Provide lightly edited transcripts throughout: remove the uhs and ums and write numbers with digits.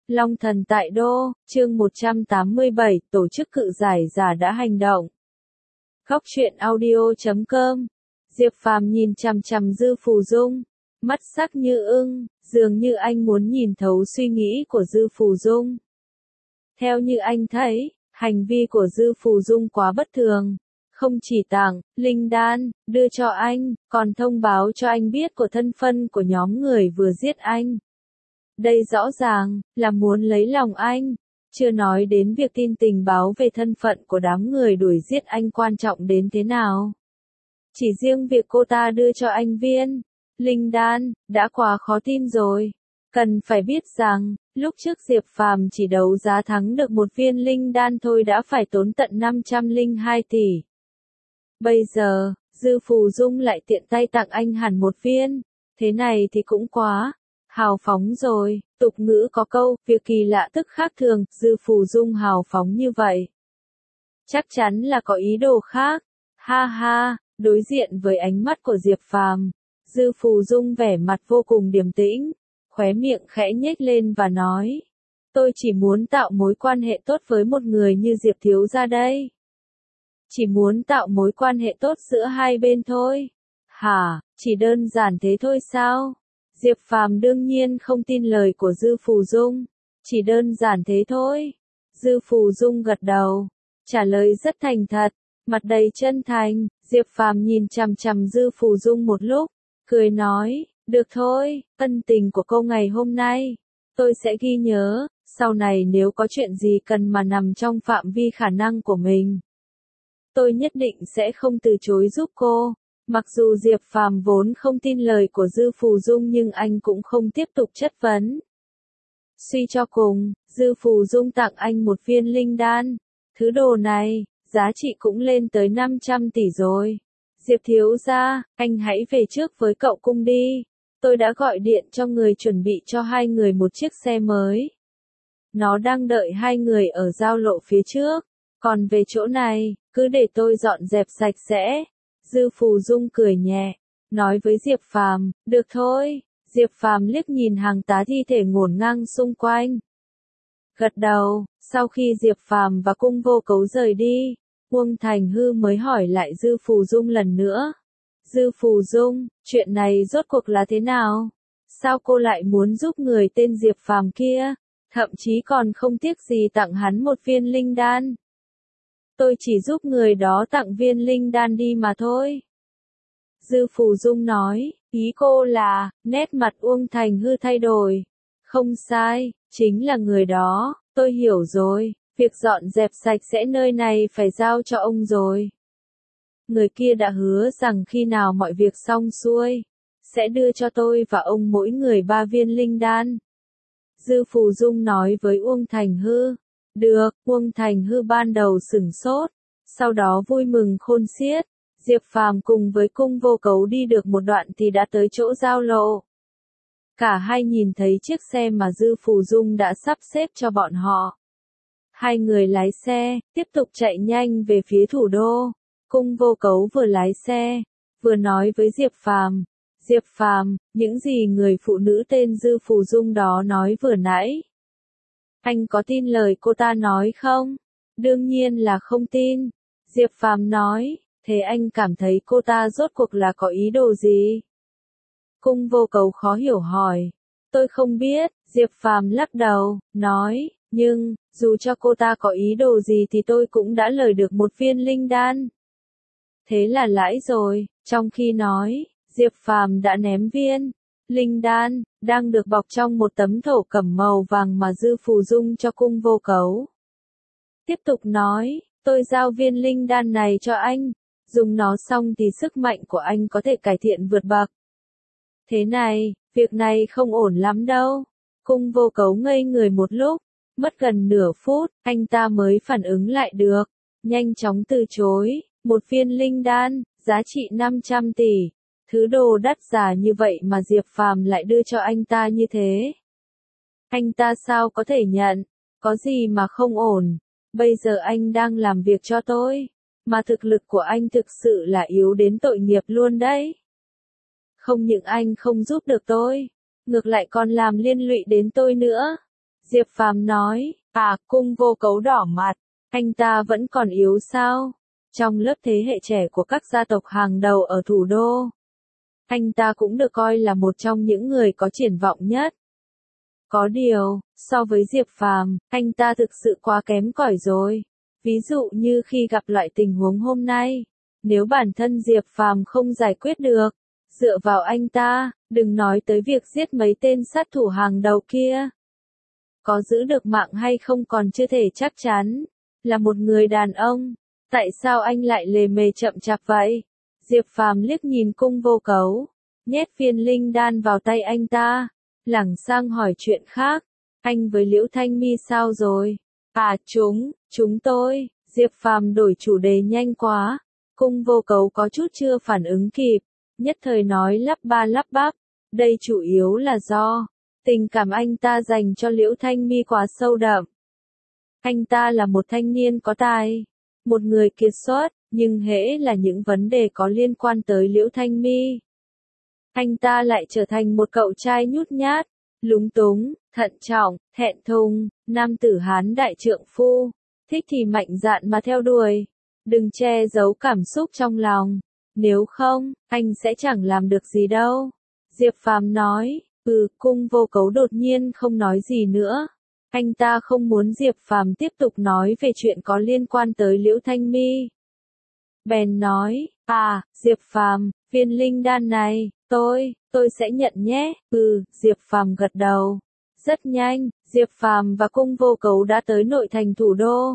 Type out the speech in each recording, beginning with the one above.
Long Thần tại Đô, chương 187, tổ chức cự giải giả đã hành động. Góc truyện audio.com. Diệp Phàm nhìn chằm chằm Dư Phù Dung, mắt sắc như ưng, dường như anh muốn nhìn thấu suy nghĩ của Dư Phù Dung. Theo như anh thấy, hành vi của Dư Phù Dung quá bất thường. Không chỉ tặng linh đan, đưa cho anh, còn thông báo cho anh biết của thân phân của nhóm người vừa giết anh. Đây rõ ràng là muốn lấy lòng anh, chưa nói đến việc tin tình báo về thân phận của đám người đuổi giết anh quan trọng đến thế nào. Chỉ riêng việc cô ta đưa cho anh viên linh đan đã quá khó tin rồi. Cần phải biết rằng, lúc trước Diệp Phàm chỉ đấu giá thắng được một viên linh đan thôi đã phải tốn tận 502 tỷ. Bây giờ, Dư Phù Dung lại tiện tay tặng anh hẳn một viên, thế này thì cũng quá hào phóng rồi. Tục ngữ có câu, việc kỳ lạ tức khác thường, Dư Phù Dung hào phóng như vậy. Chắc chắn là có ý đồ khác. Ha ha, đối diện với ánh mắt của Diệp Phàm, Dư Phù Dung vẻ mặt vô cùng điềm tĩnh, khóe miệng khẽ nhếch lên và nói, tôi chỉ muốn tạo mối quan hệ tốt với một người như Diệp thiếu gia đây. Chỉ muốn tạo mối quan hệ tốt giữa hai bên thôi. Hả, chỉ đơn giản thế thôi sao? Diệp Phàm đương nhiên không tin lời của Dư Phù Dung. Chỉ đơn giản thế thôi. Dư Phù Dung gật đầu, trả lời rất thành thật, mặt đầy chân thành. Diệp Phàm nhìn chằm chằm Dư Phù Dung một lúc, cười nói, được thôi, ân tình của cô ngày hôm nay, tôi sẽ ghi nhớ, sau này nếu có chuyện gì cần mà nằm trong phạm vi khả năng của mình, tôi nhất định sẽ không từ chối giúp cô. Mặc dù Diệp Phàm vốn không tin lời của Dư Phù Dung nhưng anh cũng không tiếp tục chất vấn. Suy cho cùng, Dư Phù Dung tặng anh một viên linh đan. Thứ đồ này, giá trị cũng lên tới 500 tỷ rồi. Diệp thiếu gia, anh hãy về trước với cậu cung đi. Tôi đã gọi điện cho người chuẩn bị cho hai người một chiếc xe mới. Nó đang đợi hai người ở giao lộ phía trước. Còn về chỗ này, cứ để tôi dọn dẹp sạch sẽ. Dư Phù Dung cười nhẹ, nói với Diệp Phàm, được thôi. Diệp Phàm liếc nhìn hàng tá thi thể ngổn ngang xung quanh, gật đầu. Sau khi Diệp Phàm và Cung Vô Cấu rời đi, Uông Thành Hư mới hỏi lại Dư Phù Dung lần nữa. Dư Phù Dung, chuyện này rốt cuộc là thế nào? Sao cô lại muốn giúp người tên Diệp Phàm kia, thậm chí còn không tiếc gì tặng hắn một viên linh đan? Tôi chỉ giúp người đó tặng viên linh đan đi mà thôi. Dư Phù Dung nói, ý cô là, nét mặt Uông Thành Hư thay đổi. Không sai, chính là người đó, tôi hiểu rồi, việc dọn dẹp sạch sẽ nơi này phải giao cho ông rồi. Người kia đã hứa rằng khi nào mọi việc xong xuôi, sẽ đưa cho tôi và ông mỗi người 3 viên linh đan. Dư Phù Dung nói với Uông Thành Hư. Được, Uông Thành Hư ban đầu sửng sốt, sau đó vui mừng khôn xiết. Diệp Phàm cùng với Cung Vô Cấu đi được một đoạn thì đã tới chỗ giao lộ. Cả hai nhìn thấy chiếc xe mà Dư Phù Dung đã sắp xếp cho bọn họ. Hai người lái xe, tiếp tục chạy nhanh về phía thủ đô. Cung Vô Cấu vừa lái xe, vừa nói với Diệp Phàm, Diệp Phàm, những gì người phụ nữ tên Dư Phù Dung đó nói vừa nãy, anh có tin lời cô ta nói không? Đương nhiên là không tin. Diệp Phàm nói, thế anh cảm thấy cô ta rốt cuộc là có ý đồ gì? Cung Vô Cấu khó hiểu hỏi. Tôi không biết. Diệp Phàm lắc đầu, nói, nhưng, dù cho cô ta có ý đồ gì thì tôi cũng đã lời được một viên linh đan. Thế là lãi rồi. Trong khi nói, Diệp Phàm đã ném viên linh đan, đang được bọc trong một tấm thổ cẩm màu vàng mà Dư Phù Dung cho Cung Vô Cấu. Tiếp tục nói, tôi giao viên linh đan này cho anh, dùng nó xong thì sức mạnh của anh có thể cải thiện vượt bậc. Thế này, việc này không ổn lắm đâu. Cung Vô Cấu ngây người một lúc, mất gần nửa phút, anh ta mới phản ứng lại được, nhanh chóng từ chối, một viên linh đan, giá trị 500 tỷ. Thứ đồ đắt giá như vậy mà Diệp Phàm lại đưa cho anh ta như thế. Anh ta sao có thể nhận, có gì mà không ổn, bây giờ anh đang làm việc cho tôi, mà thực lực của anh thực sự là yếu đến tội nghiệp luôn đấy. Không những anh không giúp được tôi, ngược lại còn làm liên lụy đến tôi nữa. Diệp Phàm nói, Cung Vô Cấu đỏ mặt, anh ta vẫn còn yếu sao? Trong lớp thế hệ trẻ của các gia tộc hàng đầu ở thủ đô, anh ta cũng được coi là một trong những người có triển vọng nhất. Có điều, so với Diệp Phàm, anh ta thực sự quá kém cỏi rồi. Ví dụ như khi gặp loại tình huống hôm nay, nếu bản thân Diệp Phàm không giải quyết được, dựa vào anh ta, đừng nói tới việc giết mấy tên sát thủ hàng đầu kia. Có giữ được mạng hay không còn chưa thể chắc chắn. Là một người đàn ông, tại sao anh lại lề mề chậm chạp vậy? Diệp Phàm liếc nhìn Cung Vô Cấu, nhét viên linh đan vào tay anh ta, lảng sang hỏi chuyện khác. Anh với Liễu Thanh Mi sao rồi? Chúng tôi. Diệp Phàm đổi chủ đề nhanh quá. Cung Vô Cấu có chút chưa phản ứng kịp, nhất thời nói lắp ba lắp bắp. Đây chủ yếu là do tình cảm anh ta dành cho Liễu Thanh Mi quá sâu đậm. Anh ta là một thanh niên có tài, một người kiệt xuất, nhưng hễ là những vấn đề có liên quan tới Liễu Thanh Mi, anh ta lại trở thành một cậu trai nhút nhát, lúng túng, thận trọng, thẹn thùng, nam tử Hán đại trượng phu, thích thì mạnh dạn mà theo đuổi, đừng che giấu cảm xúc trong lòng, nếu không, anh sẽ chẳng làm được gì đâu. Diệp Phàm nói, Cung Vô Cấu đột nhiên không nói gì nữa. Anh ta không muốn Diệp Phàm tiếp tục nói về chuyện có liên quan tới Liễu Thanh Mi. Bèn nói, Diệp Phàm, viên linh đan này, tôi sẽ nhận nhé. Diệp Phàm gật đầu. Rất nhanh, Diệp Phàm và Cung Vô Cấu đã tới nội thành thủ đô.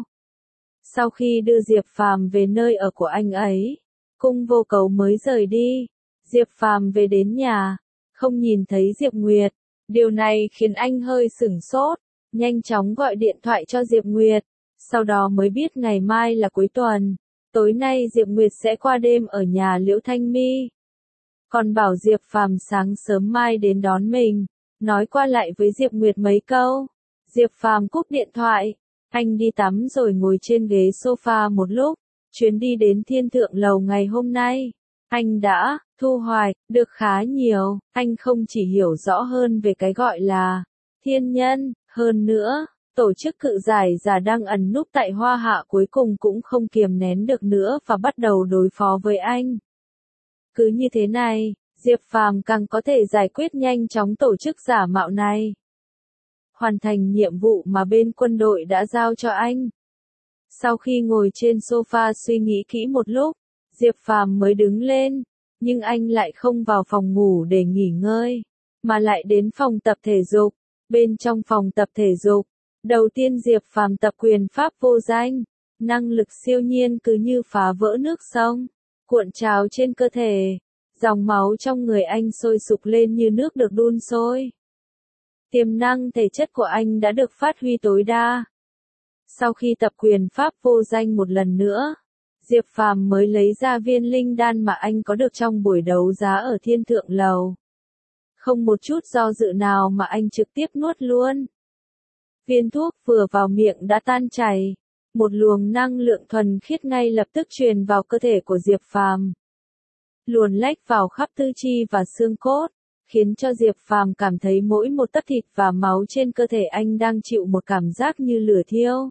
Sau khi đưa Diệp Phàm về nơi ở của anh ấy, Cung Vô Cấu mới rời đi. Diệp Phàm về đến nhà, không nhìn thấy Diệp Nguyệt. Điều này khiến anh hơi sửng sốt, nhanh chóng gọi điện thoại cho Diệp Nguyệt, sau đó mới biết ngày mai là cuối tuần. Tối nay Diệp Nguyệt sẽ qua đêm ở nhà Liễu Thanh Mi. Còn bảo Diệp Phàm sáng sớm mai đến đón mình, nói qua lại với Diệp Nguyệt mấy câu. Diệp Phàm cúp điện thoại, anh đi tắm rồi ngồi trên ghế sofa một lúc. Chuyến đi đến Thiên Thượng Lầu ngày hôm nay, anh đã thu hoạch được khá nhiều. Anh không chỉ hiểu rõ hơn về cái gọi là thiên nhân, hơn nữa, tổ chức cự giải giả đang ẩn núp tại Hoa Hạ cuối cùng cũng không kiềm nén được nữa và bắt đầu đối phó với anh. Cứ như thế này, Diệp Phàm càng có thể giải quyết nhanh chóng tổ chức giả mạo này. Hoàn thành nhiệm vụ mà bên quân đội đã giao cho anh. Sau khi ngồi trên sofa suy nghĩ kỹ một lúc, Diệp Phàm mới đứng lên, nhưng anh lại không vào phòng ngủ để nghỉ ngơi, mà lại đến phòng tập thể dục. Bên trong phòng tập thể dục, đầu tiên Diệp Phàm tập quyền pháp vô danh, năng lực siêu nhiên cứ như phá vỡ nước sông, cuộn trào trên cơ thể, dòng máu trong người anh sôi sục lên như nước được đun sôi. Tiềm năng thể chất của anh đã được phát huy tối đa. Sau khi tập quyền pháp vô danh một lần nữa, Diệp Phàm mới lấy ra viên linh đan mà anh có được trong buổi đấu giá ở Thiên Thượng Lầu. Không một chút do dự nào mà anh trực tiếp nuốt luôn. Viên thuốc vừa vào miệng đã tan chảy, một luồng năng lượng thuần khiết ngay lập tức truyền vào cơ thể của Diệp Phàm, luồn lách vào khắp tư chi và xương cốt, khiến cho Diệp Phàm cảm thấy mỗi một tấc thịt và máu trên cơ thể anh đang chịu một cảm giác như lửa thiêu.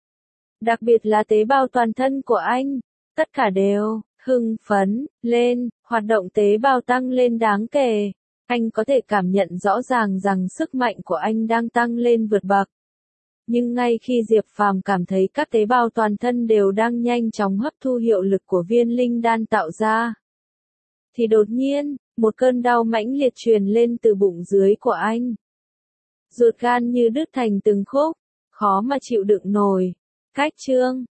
Đặc biệt là tế bào toàn thân của anh, tất cả đều hưng phấn lên, hoạt động tế bào tăng lên đáng kể. Anh có thể cảm nhận rõ ràng rằng sức mạnh của anh đang tăng lên vượt bậc. Nhưng ngay khi Diệp Phàm cảm thấy các tế bào toàn thân đều đang nhanh chóng hấp thu hiệu lực của viên linh đan tạo ra, thì đột nhiên, một cơn đau mãnh liệt truyền lên từ bụng dưới của anh. Ruột gan như đứt thành từng khúc, khó mà chịu đựng nổi. Cách chương